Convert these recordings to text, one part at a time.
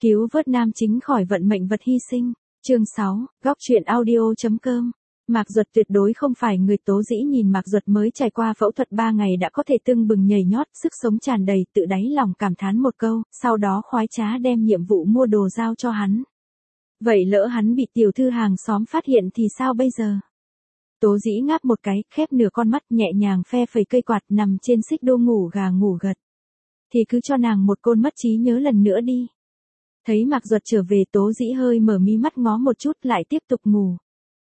Cứu vớt nam chính khỏi vận mệnh vật hy sinh. Chương 6, góc truyện audio.com. Mạc Duật tuyệt đối không phải người. Tố Dĩ nhìn Mạc Duật mới trải qua phẫu thuật 3 ngày đã có thể tưng bừng nhảy nhót, sức sống tràn đầy, tự đáy lòng cảm thán một câu, sau đó khoái trá đem nhiệm vụ mua đồ giao cho hắn. Vậy lỡ hắn bị tiểu thư hàng xóm phát hiện thì sao bây giờ? Tố Dĩ ngáp một cái, khép nửa con mắt, nhẹ nhàng phe phẩy cây quạt, nằm trên xích đu ngủ gà ngủ gật. Thì cứ cho nàng một côn mất trí nhớ lần nữa đi. Thấy Mạc Duật trở về, Tố Dĩ hơi mở mí mắt ngó một chút lại tiếp tục ngủ.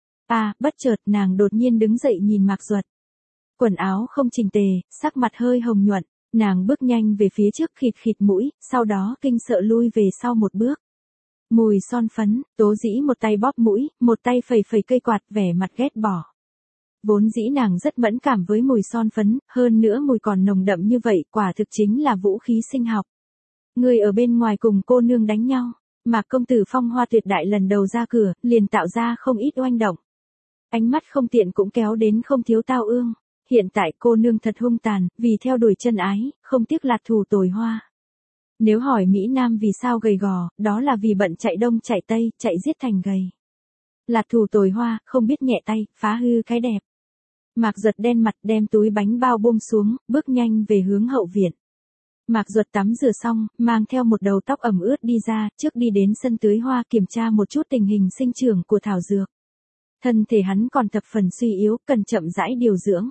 Bất chợt nàng đột nhiên đứng dậy nhìn Mạc Duật. Quần áo không chỉnh tề, sắc mặt hơi hồng nhuận, nàng bước nhanh về phía trước, khịt khịt mũi, sau đó kinh sợ lui về sau một bước. Mùi son phấn. Tố Dĩ một tay bóp mũi, một tay phẩy phẩy cây quạt, vẻ mặt ghét bỏ. Vốn dĩ nàng rất mẫn cảm với mùi son phấn, hơn nữa mùi còn nồng đậm như vậy, quả thực chính là vũ khí sinh học. Người ở bên ngoài cùng cô nương đánh nhau, Mạc công tử phong hoa tuyệt đại lần đầu ra cửa, liền tạo ra không ít oanh động. Ánh mắt không tiện cũng kéo đến không thiếu tao ương. Hiện tại cô nương thật hung tàn, vì theo đuổi chân ái, không tiếc lạt thù tồi hoa. Nếu hỏi Mỹ Nam vì sao gầy gò, đó là vì bận chạy đông chạy tây, chạy giết thành gầy. Lạt thù tồi hoa, không biết nhẹ tay, phá hư cái đẹp. Mạc Duật đen mặt, đem túi bánh bao buông xuống, bước nhanh về hướng hậu viện. Mạc Duật tắm rửa xong, mang theo một đầu tóc ẩm ướt đi ra, trước đi đến sân tưới hoa kiểm tra một chút tình hình sinh trưởng của thảo dược. Thân thể hắn còn thập phần suy yếu, cần chậm rãi điều dưỡng.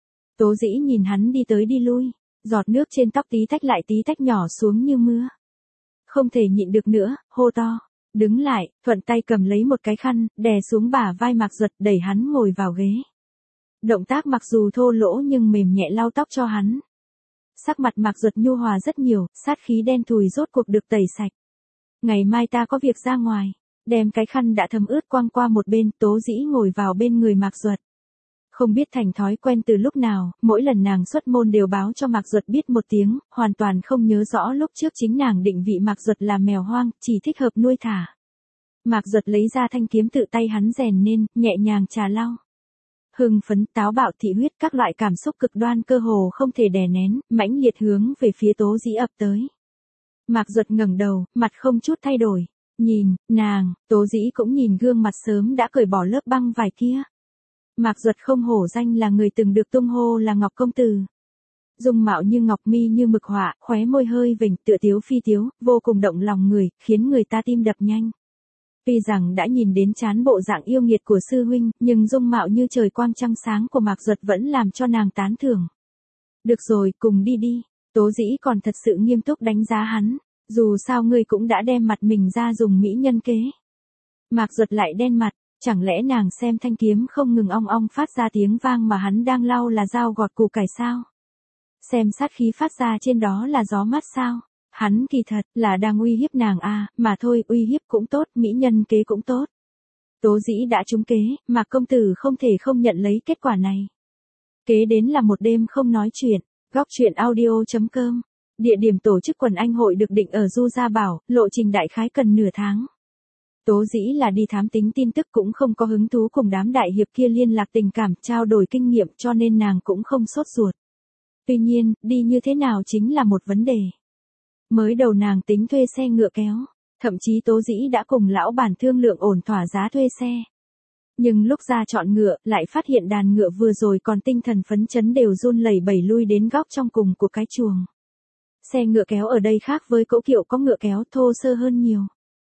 Tố Dĩ nhìn hắn đi tới đi lui, giọt nước trên tóc tí tách lại tí tách nhỏ xuống như mưa. Không thể nhịn được nữa, hô to, đứng lại, thuận tay cầm lấy một cái khăn, đè xuống bả vai Mạc Duật, đẩy hắn ngồi vào ghế. Động tác mặc dù thô lỗ nhưng mềm nhẹ lau tóc cho hắn. Sắc mặt Mạc Duật nhu hòa rất nhiều, sát khí đen thùi rốt cuộc được tẩy sạch. Ngày mai ta có việc ra ngoài. Đem cái khăn đã thấm ướt quăng qua một bên, Tố Dĩ ngồi vào bên người Mạc Duật. Không biết thành thói quen từ lúc nào, mỗi lần nàng xuất môn đều báo cho Mạc Duật biết một tiếng, hoàn toàn không nhớ rõ lúc trước chính nàng định vị Mạc Duật là mèo hoang, chỉ thích hợp nuôi thả. Mạc Duật lấy ra thanh kiếm tự tay hắn rèn nên, nhẹ nhàng trà lau. Hưng phấn, táo bạo, thị huyết, các loại cảm xúc cực đoan cơ hồ không thể đè nén, mãnh liệt hướng về phía Tố Dĩ ập tới. Mạc Duật ngẩng đầu, mặt không chút thay đổi. Nhìn, nàng, Tố Dĩ cũng nhìn gương mặt sớm đã cởi bỏ lớp băng vải kia. Mạc Duật không hổ danh là người từng được tung hô là Ngọc Công Tử. Dung mạo như ngọc, mi như mực họa, khóe môi hơi vểnh, tựa tiếu phi tiếu, vô cùng động lòng người, khiến người ta tim đập nhanh. Tuy rằng đã nhìn đến chán bộ dạng yêu nghiệt của sư huynh, nhưng dung mạo như trời quang trăng sáng của Mạc Duật vẫn làm cho nàng tán thưởng. Được rồi, cùng đi đi. Tố Dĩ còn thật sự nghiêm túc đánh giá hắn. Dù sao ngươi cũng đã đem mặt mình ra dùng mỹ nhân kế. Mạc Duật lại đen mặt, chẳng lẽ nàng xem thanh kiếm không ngừng ong ong phát ra tiếng vang mà hắn đang lau là dao gọt củ cải sao? Xem sát khí phát ra trên đó là gió mát sao? Hắn kỳ thật là đang uy hiếp nàng mà thôi, uy hiếp cũng tốt, mỹ nhân kế cũng tốt. Tố Dĩ đã trúng kế, Mạc công tử không thể không nhận lấy kết quả này. Kế đến là một đêm không nói chuyện. Góc truyện audio.com. Địa điểm tổ chức quần anh hội được định ở Du Gia Bảo, lộ trình đại khái cần nửa tháng. Tố Dĩ là đi thám tính tin tức, cũng không có hứng thú cùng đám đại hiệp kia liên lạc tình cảm, trao đổi kinh nghiệm, cho nên nàng cũng không sốt ruột. Tuy nhiên, đi như thế nào chính là một vấn đề. Mới đầu nàng tính thuê xe ngựa kéo, thậm chí Tố Dĩ đã cùng lão bản thương lượng ổn thỏa giá thuê xe. Nhưng lúc ra chọn ngựa, lại phát hiện đàn ngựa vừa rồi còn tinh thần phấn chấn đều run lẩy bẩy lui đến góc trong cùng của cái chuồng. Xe ngựa kéo ở đây khác với cỗ kiệu có ngựa kéo, thô sơ hơn nhiều.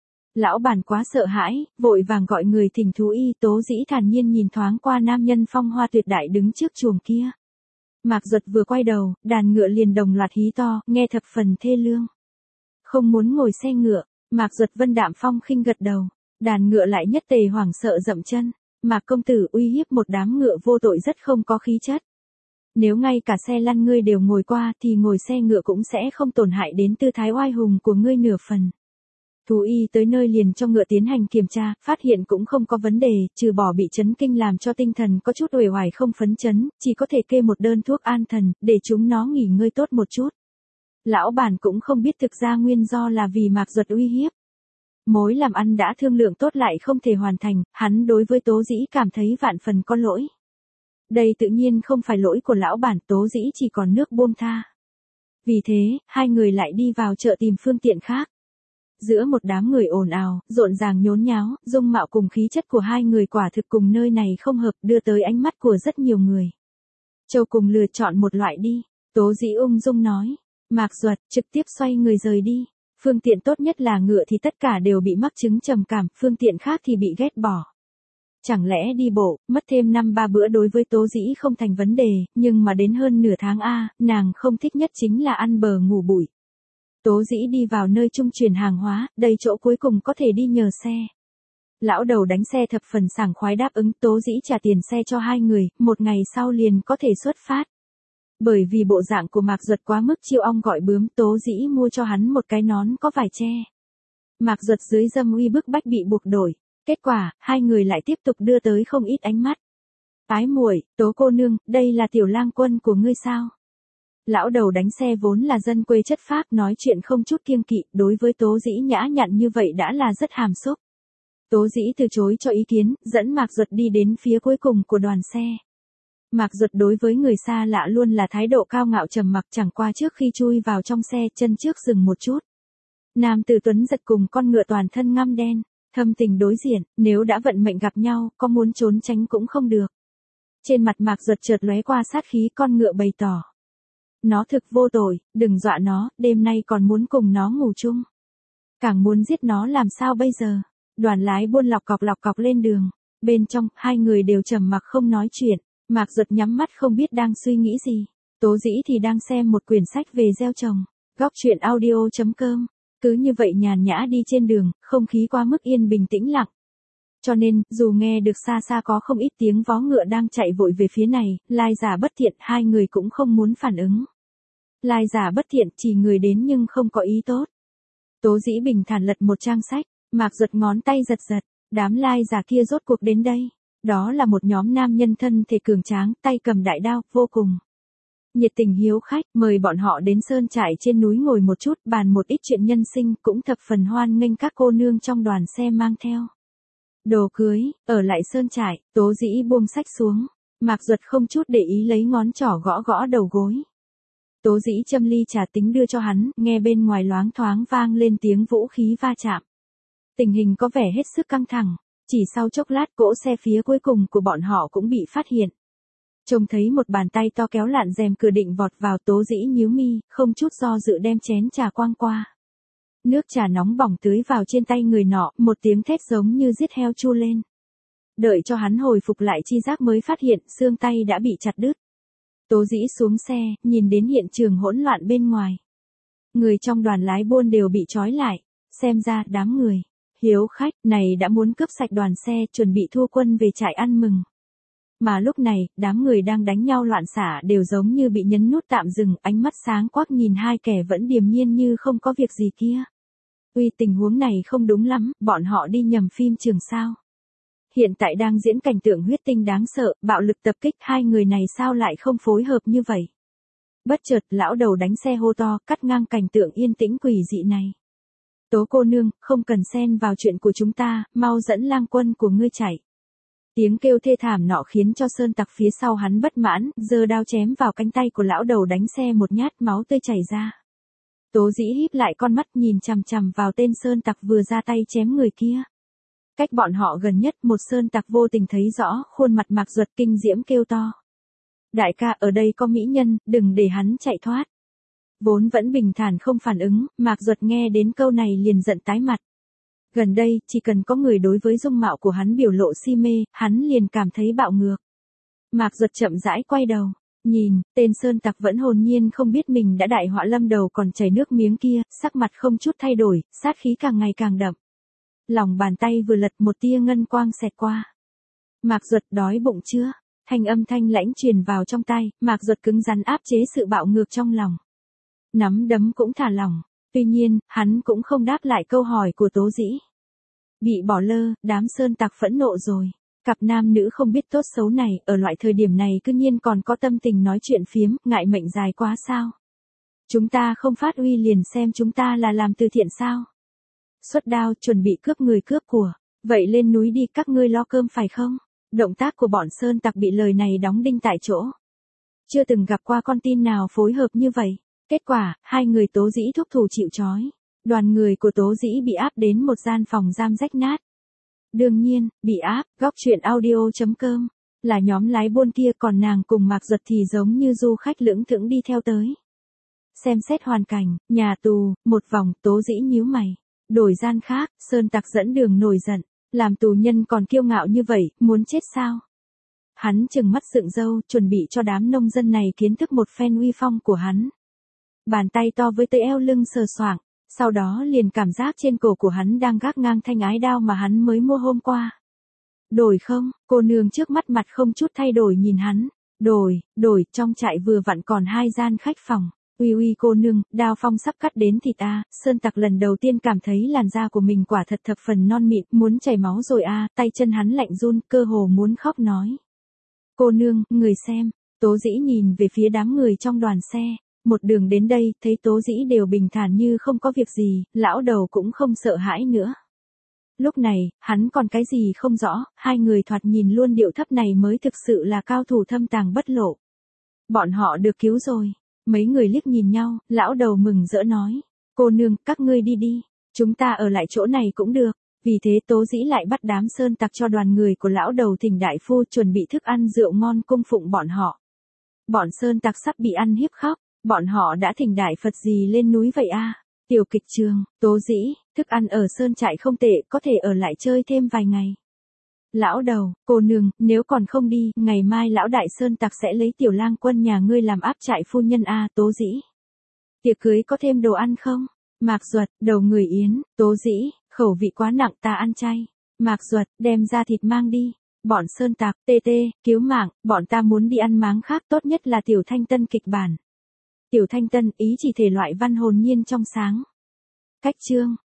Lão bản quá sợ hãi, vội vàng gọi người thỉnh thú y. Tố Dĩ thản nhiên nhìn thoáng qua nam nhân phong hoa tuyệt đại đứng trước chuồng kia. Mạc Duật vừa quay đầu, đàn ngựa liền đồng loạt hí to, nghe thập phần thê lương. Không muốn ngồi xe ngựa, Mạc Duật vân đạm phong khinh gật đầu. Đàn ngựa lại nhất tề hoảng sợ dậm chân. Mạc công tử uy hiếp một đám ngựa vô tội rất không có khí chất. Nếu ngay cả xe lăn ngươi đều ngồi qua thì ngồi xe ngựa cũng sẽ không tổn hại đến tư thái oai hùng của ngươi nửa phần. Thú y tới nơi liền cho ngựa tiến hành kiểm tra, phát hiện cũng không có vấn đề, trừ bỏ bị chấn kinh làm cho tinh thần có chút uể oải không phấn chấn, chỉ có thể kê một đơn thuốc an thần, để chúng nó nghỉ ngơi tốt một chút. Lão bản cũng không biết thực ra nguyên do là vì Mạc Duật uy hiếp. Mối làm ăn đã thương lượng tốt lại không thể hoàn thành, hắn đối với Tố Dĩ cảm thấy vạn phần có lỗi. Đây tự nhiên không phải lỗi của lão bản, Tố Dĩ chỉ còn nước buông tha. Vì thế, hai người lại đi vào chợ tìm phương tiện khác. Giữa một đám người ồn ào, rộn ràng nhốn nháo, dung mạo cùng khí chất của hai người quả thực cùng nơi này không hợp, đưa tới ánh mắt của rất nhiều người. Châu cùng lựa chọn một loại đi. Tố Dĩ ung dung nói. Mạc Duật trực tiếp xoay người rời đi. Phương tiện tốt nhất là ngựa thì tất cả đều bị mắc chứng trầm cảm, phương tiện khác thì bị ghét bỏ. Chẳng lẽ đi bộ, mất thêm 5-3 bữa đối với Tố Dĩ không thành vấn đề, nhưng mà đến hơn nửa tháng nàng không thích nhất chính là ăn bờ ngủ bụi. Tố Dĩ đi vào nơi trung chuyển hàng hóa, đây chỗ cuối cùng có thể đi nhờ xe. Lão đầu đánh xe thập phần sảng khoái đáp ứng, Tố Dĩ trả tiền xe cho hai người, một ngày sau liền có thể xuất phát. Bởi vì bộ dạng của Mạc Duật quá mức chiêu ong gọi bướm, Tố Dĩ mua cho hắn một cái nón có vải che. Mạc Duật dưới dâm uy bức bách bị buộc đổi. Kết quả, hai người lại tiếp tục đưa tới không ít ánh mắt. Ái muội, Tố cô nương, đây là tiểu lang quân của ngươi sao? Lão đầu đánh xe vốn là dân quê chất phác, nói chuyện không chút kiêng kỵ, đối với Tố Dĩ nhã nhặn như vậy đã là rất hàm xúc. Tố Dĩ từ chối cho ý kiến, dẫn Mạc Duật đi đến phía cuối cùng của đoàn xe. Mạc Duật đối với người xa lạ luôn là thái độ cao ngạo trầm mặc, chẳng qua trước khi chui vào trong xe, chân trước dừng một chút. Nam tử tuấn giật cùng con ngựa toàn thân ngăm đen, thâm tình đối diện, nếu đã vận mệnh gặp nhau, có muốn trốn tránh cũng không được. Trên mặt Mạc Duật chợt lóe qua sát khí, con ngựa bày tỏ. Nó thực vô tội, đừng dọa nó, đêm nay còn muốn cùng nó ngủ chung. Càng muốn giết nó làm sao bây giờ? Đoàn lái buôn lọc cọc lên đường. Bên trong, hai người đều trầm mặc không nói chuyện. Mạc Duật nhắm mắt không biết đang suy nghĩ gì. Tố Dĩ thì đang xem một quyển sách về gieo trồng. Góc truyện audio.com. Cứ như vậy nhàn nhã đi trên đường, không khí quá mức yên bình tĩnh lặng. Cho nên, dù nghe được xa xa có không ít tiếng vó ngựa đang chạy vội về phía này, lai giả bất thiện, hai người cũng không muốn phản ứng. Lai giả bất thiện, chỉ người đến nhưng không có ý tốt. Tố Dĩ bình thản lật một trang sách, Mạc Duật ngón tay giật giật, đám lai giả kia rốt cuộc đến đây. Đó là một nhóm nam nhân thân thể cường tráng, tay cầm đại đao, vô cùng nhiệt tình hiếu khách, mời bọn họ đến sơn trại trên núi ngồi một chút, bàn một ít chuyện nhân sinh, cũng thập phần hoan nghênh các cô nương trong đoàn xe mang theo đồ cưới. Ở lại sơn trại, Tố Dĩ buông sách xuống, Mạc Duật không chút để ý lấy ngón trỏ gõ gõ đầu gối. Tố Dĩ châm ly trà tính đưa cho hắn, nghe bên ngoài loáng thoáng vang lên tiếng vũ khí va chạm. Tình hình có vẻ hết sức căng thẳng, chỉ sau chốc lát cỗ xe phía cuối cùng của bọn họ cũng bị phát hiện. Trông thấy một bàn tay to kéo lạn rèm cửa định vọt vào, Tố Dĩ nhíu mi, không chút do dự đem chén trà quang qua. Nước trà nóng bỏng tưới vào trên tay người nọ, một tiếng thét giống như giết heo chu lên. Đợi cho hắn hồi phục lại chi giác mới phát hiện xương tay đã bị chặt đứt. Tố Dĩ xuống xe, nhìn đến hiện trường hỗn loạn bên ngoài. Người trong đoàn lái buôn đều bị trói lại, xem ra đám người hiếu khách này đã muốn cướp sạch đoàn xe, chuẩn bị thu quân về trại ăn mừng. Mà lúc này, đám người đang đánh nhau loạn xả đều giống như bị nhấn nút tạm dừng, ánh mắt sáng quắc nhìn hai kẻ vẫn điềm nhiên như không có việc gì kia. Uy, tình huống này không đúng lắm, bọn họ đi nhầm phim trường sao? Hiện tại đang diễn cảnh tượng huyết tinh đáng sợ, bạo lực tập kích, hai người này sao lại không phối hợp như vậy? Bất chợt, lão đầu đánh xe hô to, cắt ngang cảnh tượng yên tĩnh quỷ dị này. Tố cô nương, không cần xen vào chuyện của chúng ta, mau dẫn lang quân của ngươi chạy. Tiếng kêu thê thảm nọ khiến cho sơn tặc phía sau hắn bất mãn, giơ đao chém vào cánh tay của lão đầu đánh xe một nhát, máu tươi chảy ra. Tố Dĩ híp lại con mắt nhìn chằm chằm vào tên sơn tặc vừa ra tay chém người kia. Cách bọn họ gần nhất, một sơn tặc vô tình thấy rõ khuôn mặt Mạc Duật, kinh diễm kêu to. Đại ca, ở đây có mỹ nhân, đừng để hắn chạy thoát. Vốn vẫn bình thản không phản ứng, Mạc Duật nghe đến câu này liền giận tái mặt. Gần đây, chỉ cần có người đối với dung mạo của hắn biểu lộ si mê, hắn liền cảm thấy bạo ngược. Mạc Duật chậm rãi quay đầu, nhìn, tên sơn tặc vẫn hồn nhiên không biết mình đã đại họa lâm đầu còn chảy nước miếng kia, sắc mặt không chút thay đổi, sát khí càng ngày càng đậm. Lòng bàn tay vừa lật, một tia ngân quang xẹt qua. Mạc Duật, đói bụng chưa? Thanh âm thanh lãnh truyền vào trong tai, Mạc Duật cứng rắn áp chế sự bạo ngược trong lòng. Nắm đấm cũng thả lỏng, tuy nhiên, hắn cũng không đáp lại câu hỏi của Tố Dĩ. Bị bỏ lơ, đám sơn tặc phẫn nộ rồi. Cặp nam nữ không biết tốt xấu này, ở loại thời điểm này cứ nhiên còn có tâm tình nói chuyện phiếm, ngại mệnh dài quá sao? Chúng ta không phát uy liền xem chúng ta là làm từ thiện sao? Xuất đao, chuẩn bị cướp người cướp của. Vậy lên núi đi, các ngươi lo cơm phải không? Động tác của bọn sơn tặc bị lời này đóng đinh tại chỗ. Chưa từng gặp qua con tin nào phối hợp như vậy. Kết quả, hai người Tố Dĩ thúc thủ chịu trói. Đoàn người của Tố Dĩ bị áp đến một gian phòng giam rách nát. Đương nhiên, bị áp, góc truyện audio.com, là nhóm lái buôn kia, còn nàng cùng Mạc Duật thì giống như du khách lững thững đi theo tới. Xem xét hoàn cảnh, nhà tù, một vòng, Tố Dĩ nhíu mày. Đổi gian khác, Sơn Tặc dẫn đường nổi giận. Làm tù nhân còn kiêu ngạo như vậy, muốn chết sao? Hắn trừng mắt sượng râu, chuẩn bị cho đám nông dân này kiến thức một phen uy phong của hắn. Bàn tay to với tới eo lưng sờ soạng, sau đó liền cảm giác trên cổ của hắn đang gác ngang thanh ái đao mà hắn mới mua hôm qua. Đổi không? Cô nương trước mắt mặt không chút thay đổi nhìn hắn. Đổi, trong trại vừa vặn còn 2 gian khách phòng. Uy cô nương, đao phong sắp cắt đến thịt a. Sơn Tặc lần đầu tiên cảm thấy làn da của mình quả thật thập phần non mịn, muốn chảy máu rồi a. Tay chân hắn lạnh run, cơ hồ muốn khóc nói. Cô nương, người xem. Tố Dĩ nhìn về phía đám người trong đoàn xe. Một đường đến đây, thấy Tố Dĩ đều bình thản như không có việc gì, lão đầu cũng không sợ hãi nữa. Lúc này, hắn còn cái gì không rõ, hai người thoạt nhìn luôn điệu thấp này mới thực sự là cao thủ thâm tàng bất lộ. Bọn họ được cứu rồi. Mấy người liếc nhìn nhau, lão đầu mừng rỡ nói. Cô nương, các ngươi đi đi. Chúng ta ở lại chỗ này cũng được. Vì thế Tố Dĩ lại bắt đám Sơn Tặc cho đoàn người của lão đầu thỉnh đại phu chuẩn bị thức ăn rượu ngon cung phụng bọn họ. Bọn Sơn Tặc sắp bị ăn hiếp khóc. Bọn họ đã thỉnh đại Phật gì lên núi vậy a? Tiểu kịch trường, Tố Dĩ, thức ăn ở Sơn trại không tệ, có thể ở lại chơi thêm vài ngày. Lão đầu, cô nương, nếu còn không đi, ngày mai lão đại Sơn Tặc sẽ lấy tiểu lang quân nhà ngươi làm áp trại phu nhân a. Tố Dĩ. Tiệc cưới có thêm đồ ăn không? Mạc Duật, đầu người yến. Tố Dĩ, khẩu vị quá nặng, ta ăn chay. Mạc Duật, đem ra thịt mang đi. Bọn Sơn Tặc, cứu mạng, bọn ta muốn đi ăn máng khác, tốt nhất là Tiểu Thanh Tân kịch bản. Tiểu Thanh Tân, ý chỉ thể loại văn hồn nhiên trong sáng. Cách chương.